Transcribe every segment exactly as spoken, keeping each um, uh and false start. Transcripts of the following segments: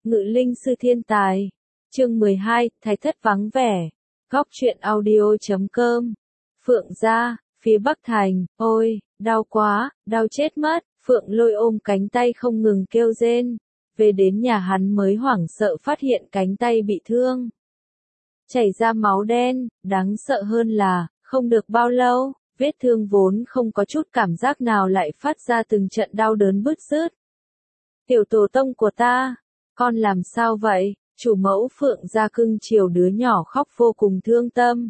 Ngự linh sư thiên tài. Chương mười hai, Thái thất vắng vẻ. Góc truyện audio chấm com. Phượng gia, phía Bắc Thành, ôi, đau quá, đau chết mất. Phượng Lôi ôm cánh tay không ngừng kêu rên. Về đến nhà hắn mới hoảng sợ phát hiện cánh tay bị thương. Chảy ra máu đen, đáng sợ hơn là, không được bao lâu, vết thương vốn không có chút cảm giác nào lại phát ra từng trận đau đớn bứt rứt. Tiểu tổ tông của ta, con làm sao vậy? Chủ mẫu Phượng gia cưng chiều đứa nhỏ khóc vô cùng thương tâm.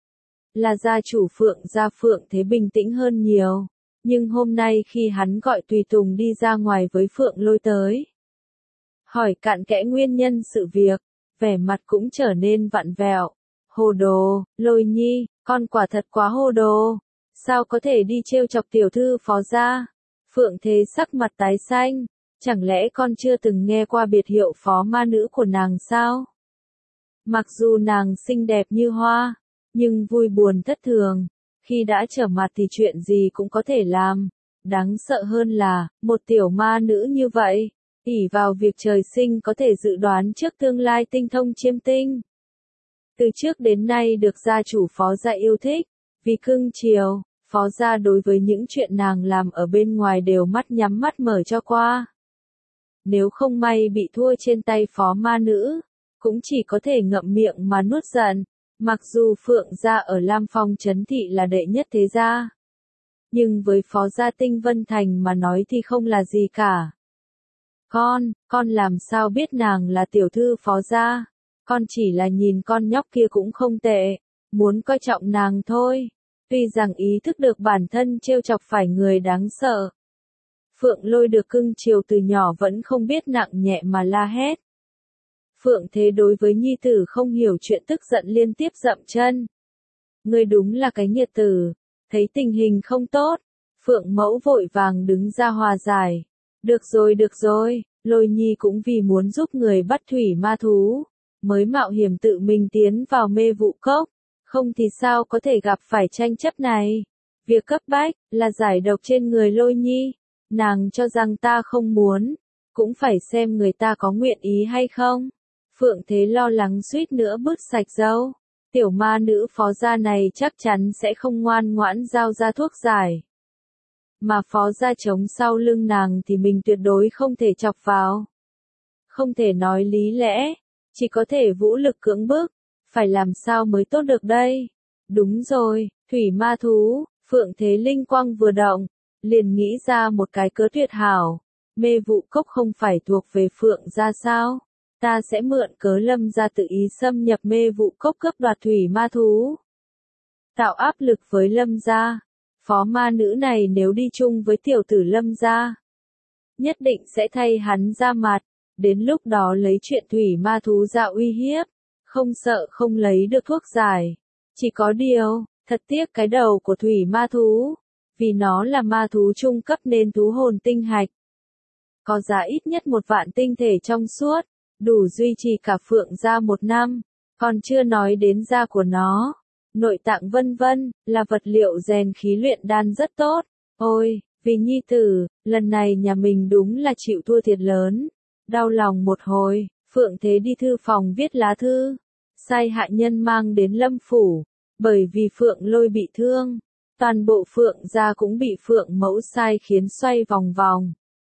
Là gia chủ Phượng gia Phượng Thế bình tĩnh hơn nhiều, nhưng hôm nay khi hắn gọi tùy tùng đi ra ngoài với Phượng Lôi tới, hỏi cặn kẽ nguyên nhân sự việc, vẻ mặt cũng trở nên vặn vẹo. Hồ đồ, Lôi nhi, con quả thật quá hồ đồ, sao có thể đi trêu chọc tiểu thư phó gia? Phượng Thế sắc mặt tái xanh. Chẳng lẽ con chưa từng nghe qua biệt hiệu phó ma nữ của nàng sao? Mặc dù nàng xinh đẹp như hoa, nhưng vui buồn thất thường. Khi đã trở mặt thì chuyện gì cũng có thể làm. Đáng sợ hơn là, một tiểu ma nữ như vậy, ỷ vào việc trời sinh có thể dự đoán trước tương lai tinh thông chiêm tinh. Từ trước đến nay được gia chủ phó gia yêu thích, vì cưng chiều, phó gia đối với những chuyện nàng làm ở bên ngoài đều mắt nhắm mắt mở cho qua. Nếu không may bị thua trên tay phó ma nữ, cũng chỉ có thể ngậm miệng mà nuốt giận. Mặc dù Phượng gia ở Lam Phong Trấn Thị là đệ nhất thế gia, nhưng với phó gia Tinh Vân Thành mà nói thì không là gì cả. Con, con làm sao biết nàng là tiểu thư phó gia? Con chỉ là nhìn con nhóc kia cũng không tệ, muốn coi trọng nàng thôi. Tuy rằng ý thức được bản thân trêu chọc phải người đáng sợ, Phượng Lôi được cưng chiều từ nhỏ vẫn không biết nặng nhẹ mà la hét. Phượng Thế đối với nhi tử không hiểu chuyện tức giận liên tiếp dậm chân. Ngươi đúng là cái nghiệt tử. Thấy tình hình không tốt, Phượng Mẫu vội vàng đứng ra hòa giải. Được rồi được rồi, Lôi nhi cũng vì muốn giúp người bắt thủy ma thú, mới mạo hiểm tự mình tiến vào mê vụ cốc, không thì sao có thể gặp phải tranh chấp này. Việc cấp bách là giải độc trên người Lôi nhi. Nàng cho rằng ta không muốn, cũng phải xem người ta có nguyện ý hay không. Phượng Thế lo lắng suýt nữa bứt sạch râu. Tiểu ma nữ phó gia này chắc chắn sẽ không ngoan ngoãn giao ra thuốc giải. Mà phó gia chống sau lưng nàng thì mình tuyệt đối không thể chọc vào. Không thể nói lý lẽ, chỉ có thể vũ lực cưỡng bức. Phải làm sao mới tốt được đây? Đúng rồi, thủy ma thú. Phượng Thế linh quang vừa động, liền nghĩ ra một cái cớ tuyệt hảo. Mê vụ cốc không phải thuộc về Phượng gia sao? Ta sẽ mượn cớ Lâm gia tự ý xâm nhập mê vụ cốc cướp đoạt thủy ma thú. Tạo áp lực với Lâm gia. Phó ma nữ này nếu đi chung với tiểu tử Lâm gia, nhất định sẽ thay hắn ra mặt. Đến lúc đó lấy chuyện thủy ma thú ra uy hiếp. Không sợ không lấy được thuốc giải. Chỉ có điều, thật tiếc cái đầu của thủy ma thú. Vì nó là ma thú trung cấp nên thú hồn tinh hạch có giá ít nhất một vạn tinh thể trong suốt, đủ duy trì cả Phượng gia một năm, còn chưa nói đến da của nó, nội tạng vân vân, là vật liệu rèn khí luyện đan rất tốt. Ôi, vì nhi tử, lần này nhà mình đúng là chịu thua thiệt lớn. Đau lòng một hồi, Phượng Thế đi thư phòng viết lá thư, sai hạ nhân mang đến Lâm phủ, bởi vì Phượng Lôi bị thương. Toàn bộ Phượng gia cũng bị Phượng Mẫu sai khiến xoay vòng vòng.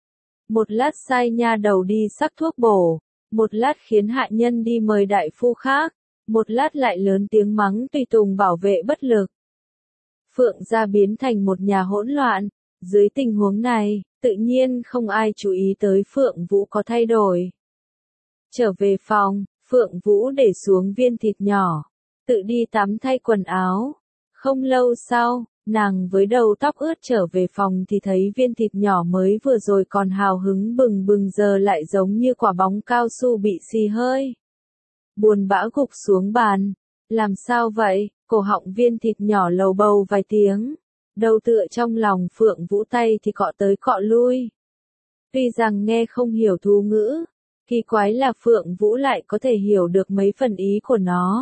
Một lát sai nha đầu đi sắc thuốc bổ, một lát khiến hạ nhân đi mời đại phu khác, một lát lại lớn tiếng mắng tùy tùng bảo vệ bất lực. Phượng gia biến thành một nhà hỗn loạn. Dưới tình huống này, tự nhiên không ai chú ý tới Phượng Vũ có thay đổi. Trở về phòng, Phượng Vũ để xuống viên thịt nhỏ, tự đi tắm thay quần áo. Không lâu sau, nàng với đầu tóc ướt trở về phòng thì thấy viên thịt nhỏ mới vừa rồi còn hào hứng bừng bừng giờ lại giống như quả bóng cao su bị xì hơi. Buồn bã gục xuống bàn. Làm sao vậy? Cổ họng viên thịt nhỏ lầu bầu vài tiếng. Đầu tựa trong lòng Phượng Vũ tay thì cọ tới cọ lui. Tuy rằng nghe không hiểu thú ngữ, kỳ quái là Phượng Vũ lại có thể hiểu được mấy phần ý của nó.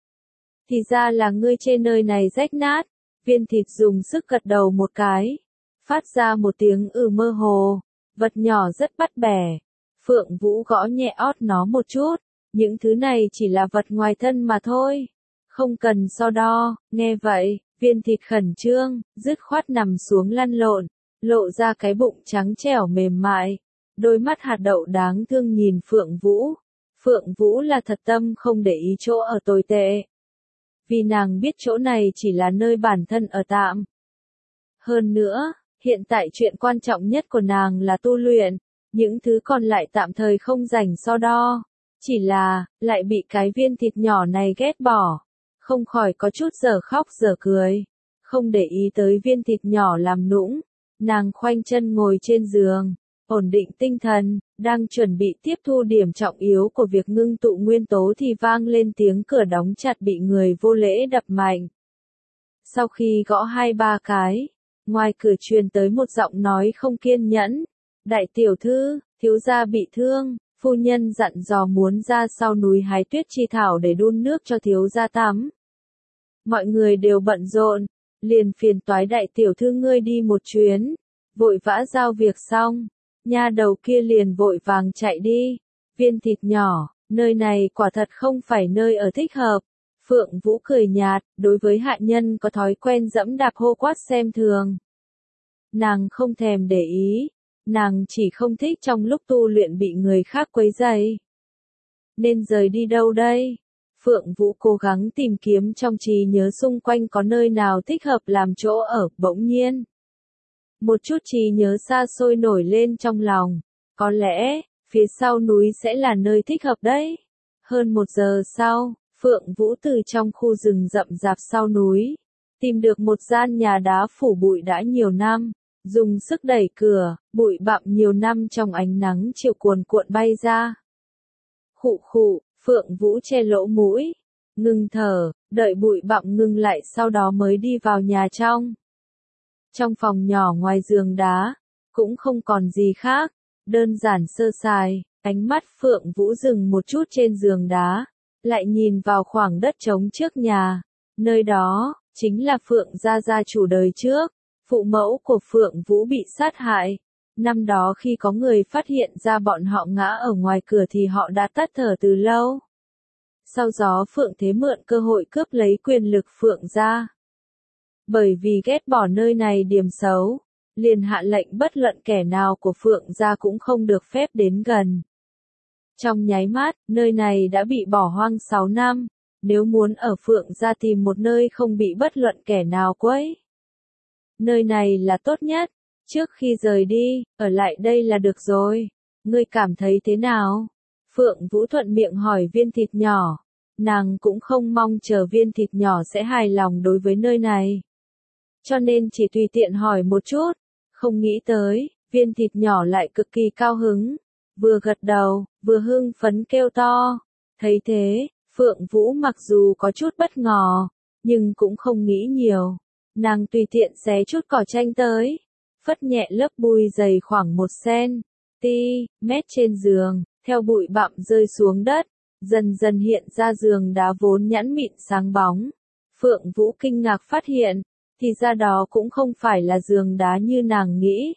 Thì ra là ngươi trên nơi này rách nát. Viên thịt dùng sức gật đầu một cái, phát ra một tiếng ừ mơ hồ, vật nhỏ rất bắt bẻ. Phượng Vũ gõ nhẹ ót nó một chút, những thứ này chỉ là vật ngoài thân mà thôi. Không cần so đo, nghe vậy, viên thịt khẩn trương, dứt khoát nằm xuống lăn lộn, lộ ra cái bụng trắng trẻo mềm mại. Đôi mắt hạt đậu đáng thương nhìn Phượng Vũ. Phượng Vũ là thật tâm không để ý chỗ ở tồi tệ. Vì nàng biết chỗ này chỉ là nơi bản thân ở tạm. Hơn nữa, hiện tại chuyện quan trọng nhất của nàng là tu luyện, những thứ còn lại tạm thời không rảnh so đo. Chỉ là, lại bị cái viên thịt nhỏ này ghét bỏ. Không khỏi có chút giờ khóc giờ cười. Không để ý tới viên thịt nhỏ làm nũng. Nàng khoanh chân ngồi trên giường, ổn định tinh thần, đang chuẩn bị tiếp thu điểm trọng yếu của việc ngưng tụ nguyên tố thì vang lên tiếng cửa đóng chặt bị người vô lễ đập mạnh. Sau khi gõ hai ba cái, ngoài cửa truyền tới một giọng nói không kiên nhẫn. Đại tiểu thư, thiếu gia bị thương, phu nhân dặn dò muốn ra sau núi hái tuyết chi thảo để đun nước cho thiếu gia tắm. Mọi người đều bận rộn, liền phiền toái đại tiểu thư ngươi đi một chuyến, vội vã giao việc xong, nha đầu kia liền vội vàng chạy đi. Viên thịt nhỏ, nơi này quả thật không phải nơi ở thích hợp. Phượng Vũ cười nhạt, đối với hạ nhân có thói quen dẫm đạp hô quát xem thường. Nàng không thèm để ý, nàng chỉ không thích trong lúc tu luyện bị người khác quấy rầy. Nên rời đi đâu đây? Phượng Vũ cố gắng tìm kiếm trong trí nhớ xung quanh có nơi nào thích hợp làm chỗ ở, bỗng nhiên. Một chút trí nhớ xa xôi nổi lên trong lòng, có lẽ, phía sau núi sẽ là nơi thích hợp đấy. Hơn một giờ sau, Phượng Vũ từ trong khu rừng rậm rạp sau núi, tìm được một gian nhà đá phủ bụi đã nhiều năm, dùng sức đẩy cửa, bụi bặm nhiều năm trong ánh nắng chiều cuồn cuộn bay ra. Khụ khụ, Phượng Vũ che lỗ mũi, ngừng thở, đợi bụi bặm ngừng lại sau đó mới đi vào nhà trong. Trong phòng nhỏ ngoài giường đá, cũng không còn gì khác, đơn giản sơ sài, ánh mắt Phượng Vũ dừng một chút trên giường đá, lại nhìn vào khoảng đất trống trước nhà, nơi đó, chính là Phượng gia gia chủ đời trước, phụ mẫu của Phượng Vũ bị sát hại. Năm đó khi có người phát hiện ra bọn họ ngã ở ngoài cửa thì họ đã tắt thở từ lâu. Sau đó Phượng Thế mượn cơ hội cướp lấy quyền lực Phượng gia. Bởi vì ghét bỏ nơi này điểm xấu, liền hạ lệnh bất luận kẻ nào của Phượng gia cũng không được phép đến gần. Trong nháy mắt, nơi này đã bị bỏ hoang sáu năm, nếu muốn ở Phượng gia tìm một nơi không bị bất luận kẻ nào quấy. Nơi này là tốt nhất, trước khi rời đi, ở lại đây là được rồi, ngươi cảm thấy thế nào? Phượng Vũ thuận miệng hỏi viên thịt nhỏ, nàng cũng không mong chờ viên thịt nhỏ sẽ hài lòng đối với nơi này. Cho nên chỉ tùy tiện hỏi một chút, không nghĩ tới, viên thịt nhỏ lại cực kỳ cao hứng, vừa gật đầu, vừa hưng phấn kêu to. Thấy thế, Phượng Vũ mặc dù có chút bất ngờ, nhưng cũng không nghĩ nhiều. Nàng tùy tiện xé chút cỏ tranh tới, phất nhẹ lớp bụi dày khoảng một cen ti mét trên giường, theo bụi bặm rơi xuống đất, dần dần hiện ra giường đá vốn nhẵn mịn sáng bóng. Phượng Vũ kinh ngạc phát hiện, thì ra đó cũng không phải là giường đá như nàng nghĩ,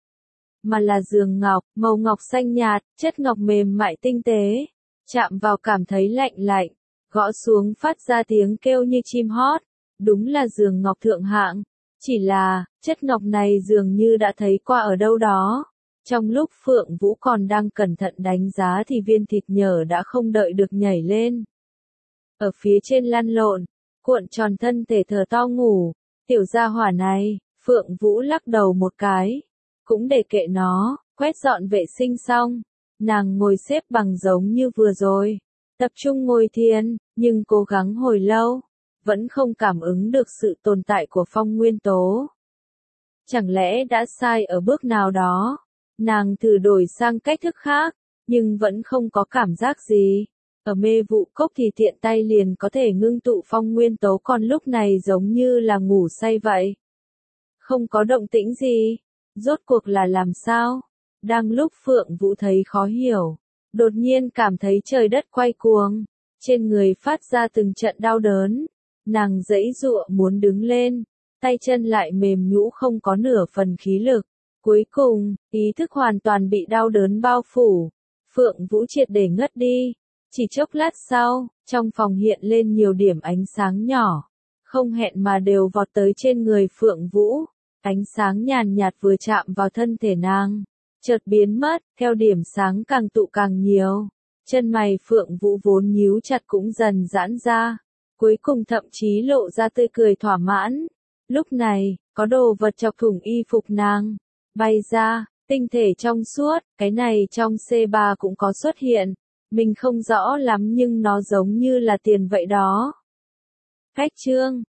mà là giường ngọc, màu ngọc xanh nhạt, chất ngọc mềm mại tinh tế, chạm vào cảm thấy lạnh lạnh, gõ xuống phát ra tiếng kêu như chim hót. Đúng là giường ngọc thượng hạng, chỉ là, chất ngọc này dường như đã thấy qua ở đâu đó. Trong lúc Phượng Vũ còn đang cẩn thận đánh giá thì viên thịt nhở đã không đợi được nhảy lên. Ở phía trên lăn lộn, cuộn tròn thân thể thờ to ngủ, tiểu gia hỏa này, Phượng Vũ lắc đầu một cái, cũng để kệ nó, quét dọn vệ sinh xong, nàng ngồi xếp bằng giống như vừa rồi, tập trung ngồi thiền, nhưng cố gắng hồi lâu. Vẫn không cảm ứng được sự tồn tại của phong nguyên tố. Chẳng lẽ đã sai ở bước nào đó? Nàng thử đổi sang cách thức khác, nhưng vẫn không có cảm giác gì. Ở mê vụ cốc thì tiện tay liền có thể ngưng tụ phong nguyên tố, còn lúc này giống như là ngủ say vậy. Không có động tĩnh gì. Rốt cuộc là làm sao? Đang lúc Phượng Vũ thấy khó hiểu, đột nhiên cảm thấy trời đất quay cuồng, trên người phát ra từng trận đau đớn. Nàng giãy giụa muốn đứng lên, tay chân lại mềm nhũn không có nửa phần khí lực. Cuối cùng, ý thức hoàn toàn bị đau đớn bao phủ. Phượng Vũ triệt để ngất đi. Chỉ chốc lát sau, trong phòng hiện lên nhiều điểm ánh sáng nhỏ, không hẹn mà đều vọt tới trên người Phượng Vũ. Ánh sáng nhàn nhạt vừa chạm vào thân thể nàng, chợt biến mất, theo điểm sáng càng tụ càng nhiều. Chân mày Phượng Vũ vốn nhíu chặt cũng dần giãn ra, cuối cùng thậm chí lộ ra tươi cười thỏa mãn. Lúc này, có đồ vật chọc thủng y phục nàng, bay ra, tinh thể trong suốt, cái này trong C ba cũng có xuất hiện. Mình không rõ lắm nhưng nó giống như là tiền vậy đó. Khách chương